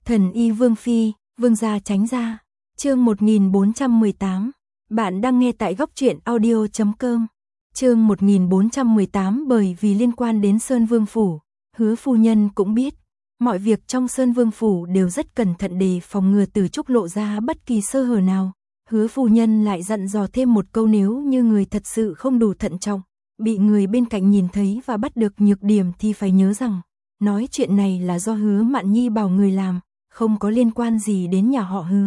Thần y Vương Phi, Vương gia tránh ra. Chương 1418. Bạn đang nghe tại góc truyện audio.com. Chương 1418. Bởi vì liên quan đến Sơn Vương phủ, Hứa phu nhân cũng biết, mọi việc trong Sơn Vương phủ đều rất cẩn thận đề phòng ngừa Từ Trúc lộ ra bất kỳ sơ hở nào. Hứa phu nhân lại dặn dò thêm một câu, nếu như người thật sự không đủ thận trọng, bị người bên cạnh nhìn thấy và bắt được nhược điểm thì phải nhớ rằng, nói chuyện này là do Hứa Mạn Nhi bảo người làm, không có liên quan gì đến nhà họ Hứa.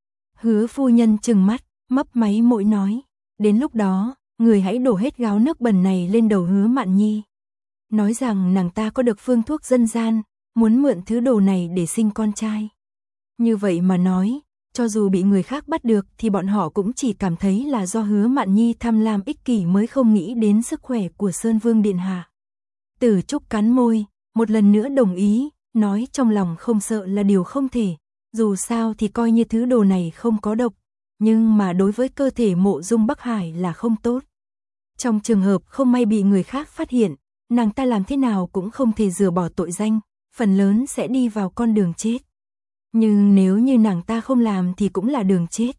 Hứa phu nhân trừng mắt, mấp máy môi nói, đến lúc đó, người hãy đổ hết gáo nước bẩn này lên đầu Hứa Mạn Nhi. Nói rằng nàng ta có được phương thuốc dân gian, muốn mượn thứ đồ này để sinh con trai. Như vậy mà nói, cho dù bị người khác bắt được thì bọn họ cũng chỉ cảm thấy là do Hứa Mạn Nhi tham lam ích kỷ mới không nghĩ đến sức khỏe của Sơn Vương điện hạ. Từ Trúc cắn môi, một lần nữa đồng ý, nói trong lòng không sợ là điều không thể, dù sao thì coi như thứ đồ này không có độc, nhưng mà đối với cơ thể Mộ Dung Bắc Hải là không tốt. Trong trường hợp không may bị người khác phát hiện, nàng ta làm thế nào cũng không thể rửa bỏ tội danh, phần lớn sẽ đi vào con đường chết. Nhưng nếu như nàng ta không làm thì cũng là đường chết.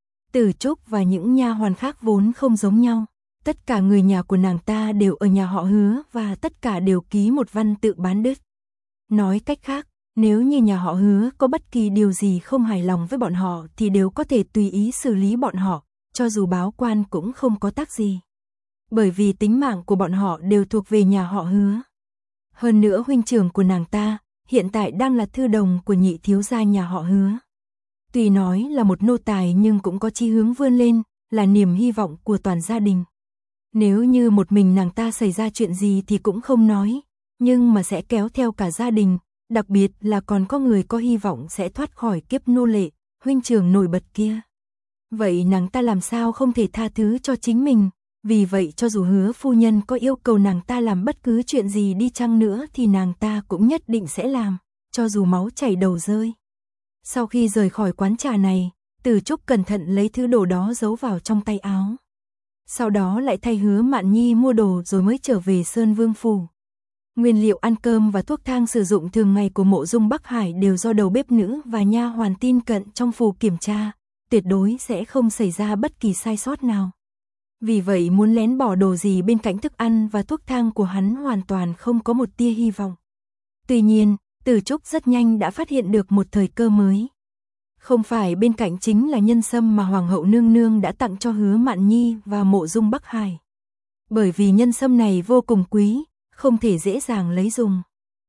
Từ Trúc và những nha hoàn khác vốn không giống nhau, tất cả người nhà của nàng ta đều ở nhà họ Hứa và tất cả đều ký một văn tự bán đứt. Nói cách khác, nếu như nhà họ Hứa có bất kỳ điều gì không hài lòng với bọn họ thì đều có thể tùy ý xử lý bọn họ, cho dù báo quan cũng không có tác gì. Bởi vì tính mạng của bọn họ đều thuộc về nhà họ Hứa. Hơn nữa huynh trưởng của nàng ta hiện tại đang là thư đồng của nhị thiếu gia nhà họ Hứa. Tuy nói là một nô tài nhưng cũng có chí hướng vươn lên, là niềm hy vọng của toàn gia đình. Nếu như một mình nàng ta xảy ra chuyện gì thì cũng không nói, nhưng mà sẽ kéo theo cả gia đình, đặc biệt là còn có người có hy vọng sẽ thoát khỏi kiếp nô lệ, huynh trưởng nổi bật kia. Vậy nàng ta làm sao không thể tha thứ cho chính mình, vì vậy cho dù Hứa phu nhân có yêu cầu nàng ta làm bất cứ chuyện gì đi chăng nữa thì nàng ta cũng nhất định sẽ làm, cho dù máu chảy đầu rơi. Sau khi rời khỏi quán trà này, Từ Trúc cẩn thận lấy thứ đồ đó giấu vào trong tay áo. Sau đó lại thay Hứa Mạn Nhi mua đồ rồi mới trở về Sơn Vương phủ. Nguyên liệu ăn cơm và thuốc thang sử dụng thường ngày của Mộ Dung Bắc Hải đều do đầu bếp nữ và nha hoàn tin cận trong phủ kiểm tra, tuyệt đối sẽ không xảy ra bất kỳ sai sót nào. Vì vậy muốn lén bỏ đồ gì bên cạnh thức ăn và thuốc thang của hắn hoàn toàn không có một tia hy vọng. Tuy nhiên, Từ Trúc rất nhanh đã phát hiện được một thời cơ mới. Không phải bên cạnh chính là nhân sâm mà Hoàng hậu nương nương đã tặng cho Hứa Mạn Nhi và Mộ Dung Bắc Hải. Bởi vì nhân sâm này vô cùng quý, không thể dễ dàng lấy dùng.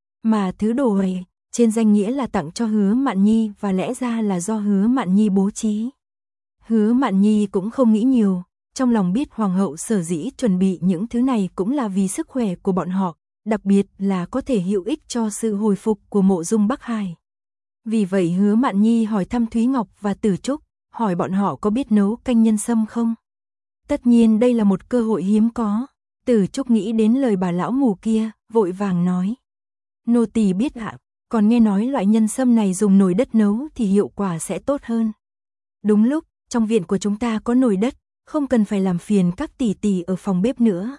Mà thứ đồ này, trên danh nghĩa là tặng cho Hứa Mạn Nhi và lẽ ra là do Hứa Mạn Nhi bố trí. Hứa Mạn Nhi cũng không nghĩ nhiều, trong lòng biết Hoàng hậu sở dĩ chuẩn bị những thứ này cũng là vì sức khỏe của bọn họ, đặc biệt là có thể hữu ích cho sự hồi phục của Mộ Dung Bắc Hải. Vì vậy Hứa Mạn Nhi hỏi thăm Thúy Ngọc và Từ Trúc, hỏi bọn họ có biết nấu canh nhân sâm không? Tất nhiên đây là một cơ hội hiếm có. Từ Trúc nghĩ đến lời bà lão mù kia, vội vàng nói. Nô tỳ biết ạ, còn nghe nói loại nhân sâm này dùng nồi đất nấu thì hiệu quả sẽ tốt hơn. Đúng lúc, trong viện của chúng ta có nồi đất, không cần phải làm phiền các tỷ tỷ ở phòng bếp nữa.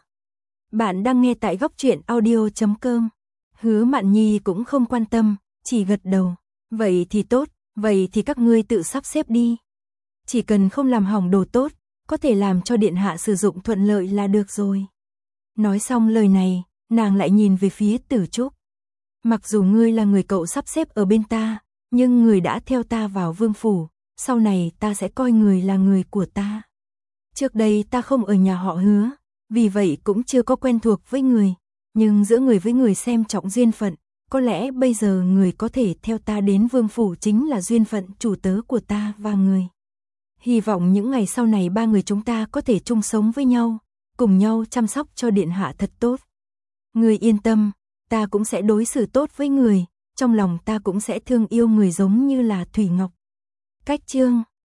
Bạn đang nghe tại góc truyện audio.com. Hứa Mạn Nhi cũng không quan tâm, chỉ gật đầu. Vậy thì tốt, vậy thì các ngươi tự sắp xếp đi. Chỉ cần không làm hỏng đồ tốt, có thể làm cho điện hạ sử dụng thuận lợi là được rồi. Nói xong lời này, nàng lại nhìn về phía Từ Trúc. Mặc dù ngươi là người cậu sắp xếp ở bên ta, nhưng người đã theo ta vào vương phủ, sau này ta sẽ coi người là người của ta. Trước đây ta không ở nhà họ Hứa, vì vậy cũng chưa có quen thuộc với người, nhưng giữa người với người xem trọng duyên phận, có lẽ bây giờ người có thể theo ta đến vương phủ chính là duyên phận chủ tớ của ta và người. Hy vọng những ngày sau này ba người chúng ta có thể chung sống với nhau, cùng nhau chăm sóc cho điện hạ thật tốt. Người yên tâm, ta cũng sẽ đối xử tốt với người, trong lòng ta cũng sẽ thương yêu người giống như là Thủy Ngọc. Cách chương